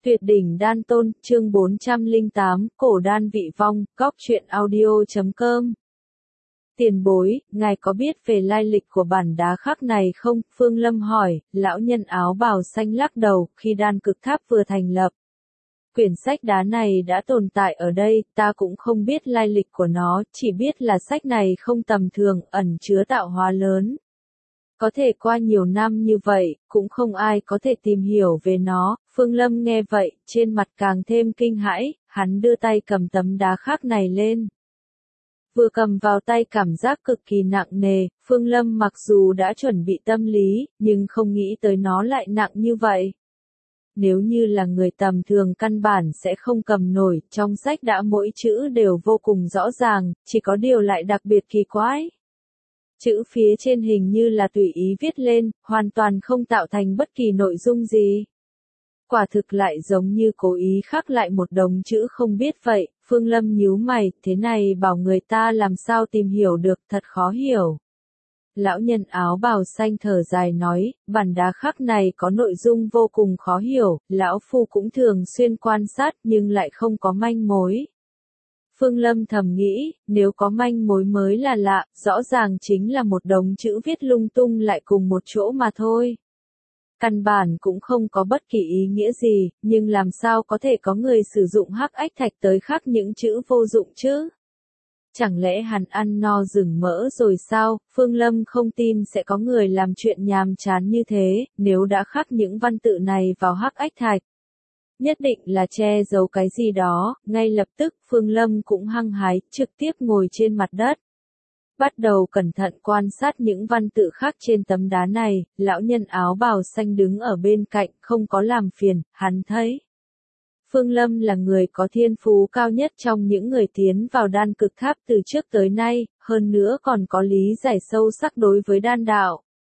Tuyệt đỉnh đan tôn, chương 408, cổ đan vị vong, góc truyện audio.com. Tiền bối, ngài có biết về lai lịch của bản đá khắc này không? Phương Lâm hỏi, lão nhân áo bào xanh lắc đầu, khi đan cực tháp vừa thành lập. Quyển sách đá này đã tồn tại ở đây, ta cũng không biết lai lịch của nó, chỉ biết là sách này không tầm thường, ẩn chứa tạo hóa lớn. Có thể qua nhiều năm như vậy, cũng không ai có thể tìm hiểu về nó. Phương Lâm nghe vậy, trên mặt càng thêm kinh hãi, hắn đưa tay cầm tấm đá khắc này lên. Vừa cầm vào tay cảm giác cực kỳ nặng nề, Phương Lâm mặc dù đã chuẩn bị tâm lý, nhưng không nghĩ tới nó lại nặng như vậy. Nếu như là người tầm thường căn bản sẽ không cầm nổi, trong sách đã mỗi chữ đều vô cùng rõ ràng, chỉ có điều lại đặc biệt kỳ quái. Chữ phía trên hình như là tùy ý viết lên, hoàn toàn không tạo thành bất kỳ nội dung gì. Quả thực lại giống như cố ý khắc lại một đống chữ không biết vậy. Phương Lâm nhíu mày, thế này bảo người ta làm sao tìm hiểu được, thật khó hiểu. Lão nhân áo bào xanh thở dài nói, bản đá khắc này có nội dung vô cùng khó hiểu, lão phu cũng thường xuyên quan sát nhưng lại không có manh mối. Phương Lâm thầm nghĩ, nếu có manh mối mới là lạ, rõ ràng chính là một đống chữ viết lung tung lại cùng một chỗ mà thôi. Căn bản cũng không có bất kỳ ý nghĩa gì, nhưng làm sao có thể có người sử dụng hắc ách thạch tới khắc những chữ vô dụng chứ? Chẳng lẽ hắn ăn no rừng mỡ rồi sao? Phương Lâm không tin sẽ có người làm chuyện nhàm chán như thế, nếu đã khắc những văn tự này vào hắc ách thạch. Nhất định là che giấu cái gì đó, ngay lập tức Phương Lâm cũng hăng hái, trực tiếp ngồi trên mặt đất. Bắt đầu cẩn thận quan sát những văn tự khắc trên tấm đá này, lão nhân áo bào xanh đứng ở bên cạnh, không có làm phiền, hắn thấy. Phương Lâm là người có thiên phú cao nhất trong những người tiến vào đan cực tháp từ trước tới nay, hơn nữa còn có lý giải sâu sắc đối với đan đạo.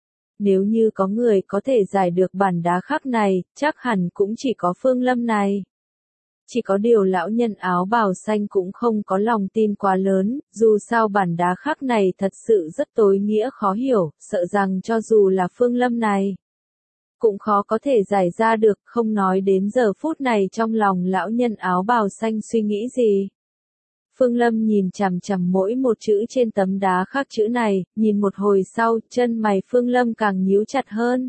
Nếu như có người có thể giải được bản đá khắc này, chắc hẳn cũng chỉ có Phương Lâm này. Chỉ có điều lão nhân áo bào xanh cũng không có lòng tin quá lớn, dù sao bản đá khắc này thật sự rất tối nghĩa khó hiểu, sợ rằng cho dù là Phương Lâm này, cũng khó có thể giải ra được, không nói đến giờ phút này trong lòng lão nhân áo bào xanh suy nghĩ gì. Phương Lâm nhìn chằm chằm mỗi một chữ trên tấm đá khắc chữ này, nhìn một hồi sau, chân mày Phương Lâm càng nhíu chặt hơn.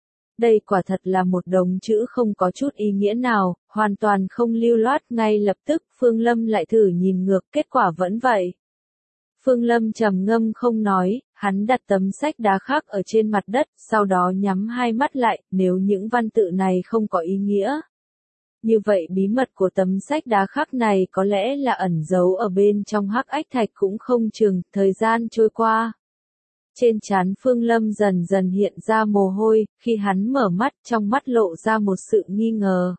Đây quả thật là một đống chữ không có chút ý nghĩa nào, hoàn toàn không lưu loát, ngay lập tức Phương Lâm lại thử nhìn ngược, kết quả vẫn vậy. Phương Lâm trầm ngâm không nói, hắn đặt tấm sách đá khắc ở trên mặt đất, sau đó nhắm hai mắt lại, nếu những văn tự này không có ý nghĩa. Như vậy bí mật của tấm sách đá khắc này có lẽ là ẩn giấu ở bên trong hắc ách thạch cũng không chừng. Thời gian trôi qua. Trên trán Phương Lâm dần dần hiện ra mồ hôi, khi hắn mở mắt trong mắt lộ ra một sự nghi ngờ.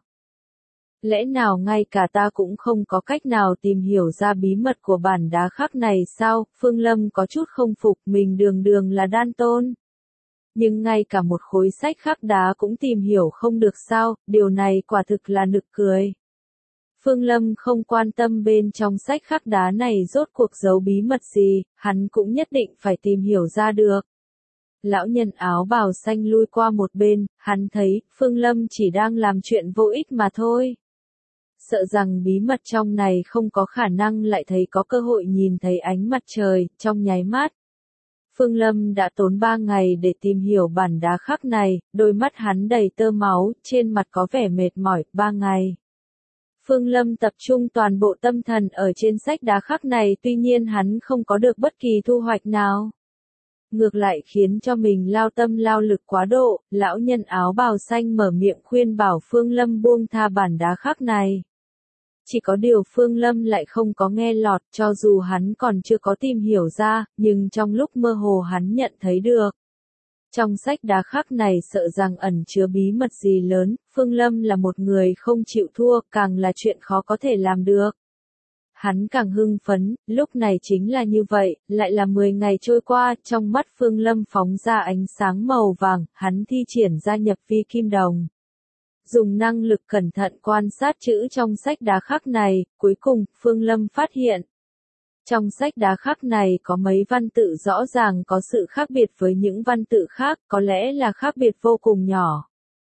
Lẽ nào ngay cả ta cũng không có cách nào tìm hiểu ra bí mật của bản đá khắc này sao? Phương Lâm có chút không phục, mình đường đường là đan tôn. Nhưng ngay cả một khối sách khắc đá cũng tìm hiểu không được sao, điều này quả thực là nực cười. Phương Lâm không quan tâm bên trong sách khắc đá này rốt cuộc giấu bí mật gì, hắn cũng nhất định phải tìm hiểu ra được. Lão nhân áo bào xanh lui qua một bên, hắn thấy Phương Lâm chỉ đang làm chuyện vô ích mà thôi. Sợ rằng bí mật trong này không có khả năng lại thấy có cơ hội nhìn thấy ánh mặt trời, trong nháy mắt. Phương Lâm đã tốn 3 ngày để tìm hiểu bản đá khắc này, đôi mắt hắn đầy tơ máu, trên mặt có vẻ mệt mỏi. 3 ngày. Phương Lâm tập trung toàn bộ tâm thần ở trên sách đá khắc này, tuy nhiên hắn không có được bất kỳ thu hoạch nào. Ngược lại khiến cho mình lao tâm lao lực quá độ, lão nhân áo bào xanh mở miệng khuyên bảo Phương Lâm buông tha bản đá khắc này. Chỉ có điều Phương Lâm lại không có nghe lọt, cho dù hắn còn chưa có tìm hiểu ra, nhưng trong lúc mơ hồ hắn nhận thấy được. Trong sách đá khắc này sợ rằng ẩn chứa bí mật gì lớn, Phương Lâm là một người không chịu thua, càng là chuyện khó có thể làm được. Hắn càng hưng phấn, lúc này chính là như vậy, lại là 10 ngày trôi qua, trong mắt Phương Lâm phóng ra ánh sáng màu vàng, hắn thi triển ra nhập vi kim đồng. Dùng năng lực cẩn thận quan sát chữ trong sách đá khắc này, cuối cùng, Phương Lâm phát hiện. Trong sách đá khắc này có mấy văn tự rõ ràng có sự khác biệt với những văn tự khác, có lẽ là khác biệt vô cùng nhỏ.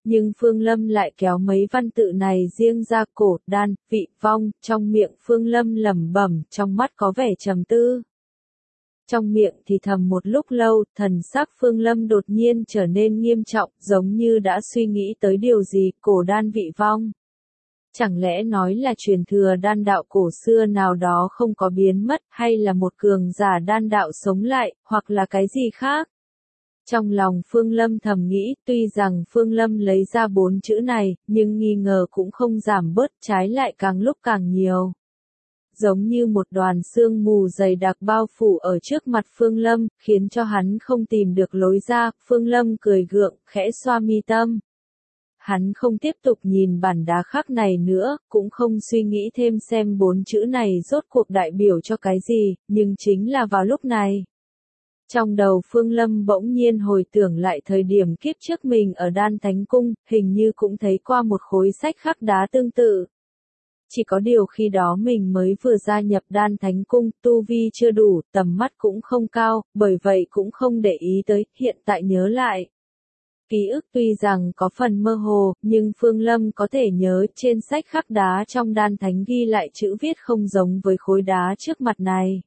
Nhưng Phương Lâm lại kéo mấy văn tự này riêng ra cổ đan, vị vong, trong miệng Phương Lâm lẩm bẩm, trong mắt có vẻ trầm tư. Trong miệng thì thầm một lúc lâu, thần sắc Phương Lâm đột nhiên trở nên nghiêm trọng, giống như đã suy nghĩ tới điều gì, cổ đan vị vong. Chẳng lẽ nói là truyền thừa đan đạo cổ xưa nào đó không có biến mất, hay là một cường giả đan đạo sống lại, hoặc là cái gì khác? Trong lòng Phương Lâm thầm nghĩ, tuy rằng Phương Lâm lấy ra 4 chữ này, nhưng nghi ngờ cũng không giảm bớt, trái lại càng lúc càng nhiều. Giống như một đoàn sương mù dày đặc bao phủ ở trước mặt Phương Lâm, khiến cho hắn không tìm được lối ra. Phương Lâm cười gượng, khẽ xoa mi tâm. Hắn không tiếp tục nhìn bản đá khắc này nữa, cũng không suy nghĩ thêm xem 4 chữ này rốt cuộc đại biểu cho cái gì, nhưng chính là vào lúc này. Trong đầu Phương Lâm bỗng nhiên hồi tưởng lại thời điểm kiếp trước mình ở Đan Thánh Cung, hình như cũng thấy qua một khối sách khắc đá tương tự. Chỉ có điều khi đó mình mới vừa gia nhập Đan Thánh Cung, tu vi chưa đủ, tầm mắt cũng không cao, bởi vậy cũng không để ý tới, hiện tại nhớ lại. Ký ức tuy rằng có phần mơ hồ, nhưng Phương Lâm có thể nhớ trên sách khắc đá trong Đan Thánh ghi lại chữ viết không giống với khối đá trước mặt này.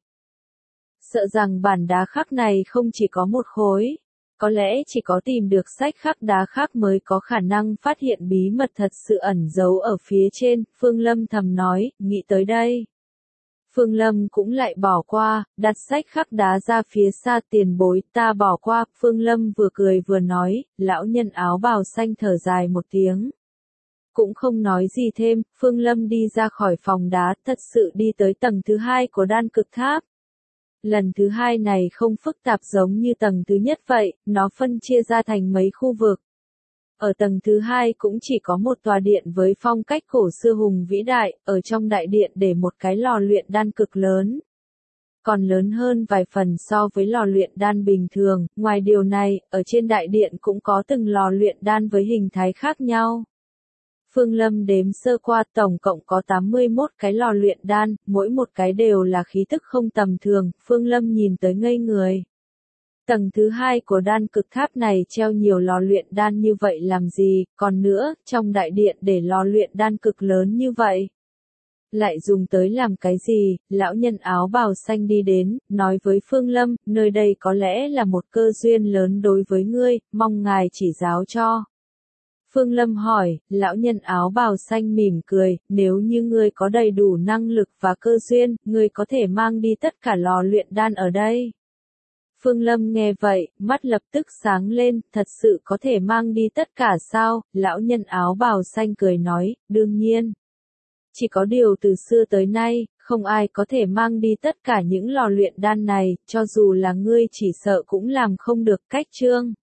Sợ rằng bản đá khắc này không chỉ có một khối. Có lẽ chỉ có tìm được sách khắc đá khắc mới có khả năng phát hiện bí mật thật sự ẩn giấu ở phía trên, Phương Lâm thầm nói, nghĩ tới đây. Phương Lâm cũng lại bỏ qua, đặt sách khắc đá ra phía xa, tiền bối, ta bỏ qua, Phương Lâm vừa cười vừa nói, lão nhân áo bào xanh thở dài một tiếng. Cũng không nói gì thêm, Phương Lâm đi ra khỏi phòng đá, thật sự đi tới tầng thứ 2 của đan cực tháp. Lần thứ 2 này không phức tạp giống như tầng thứ nhất vậy, nó phân chia ra thành mấy khu vực. Ở tầng thứ 2 cũng chỉ có một tòa điện với phong cách cổ xưa hùng vĩ đại, ở trong đại điện để một cái lò luyện đan cực lớn. Còn lớn hơn vài phần so với lò luyện đan bình thường, ngoài điều này, ở trên đại điện cũng có từng lò luyện đan với hình thái khác nhau. Phương Lâm đếm sơ qua tổng cộng có 81 cái lò luyện đan, mỗi một cái đều là khí tức không tầm thường, Phương Lâm nhìn tới ngây người. Tầng thứ 2 của đan cực tháp này treo nhiều lò luyện đan như vậy làm gì, còn nữa, trong đại điện để lò luyện đan cực lớn như vậy. Lại dùng tới làm cái gì, lão nhân áo bào xanh đi đến, nói với Phương Lâm, nơi đây có lẽ là một cơ duyên lớn đối với ngươi, mong ngài chỉ giáo cho. Phương Lâm hỏi, lão nhân áo bào xanh mỉm cười, nếu như ngươi có đầy đủ năng lực và cơ duyên, ngươi có thể mang đi tất cả lò luyện đan ở đây. Phương Lâm nghe vậy, mắt lập tức sáng lên, thật sự có thể mang đi tất cả sao, lão nhân áo bào xanh cười nói, đương nhiên. Chỉ có điều từ xưa tới nay, không ai có thể mang đi tất cả những lò luyện đan này, cho dù là ngươi chỉ sợ cũng làm không được cách chương.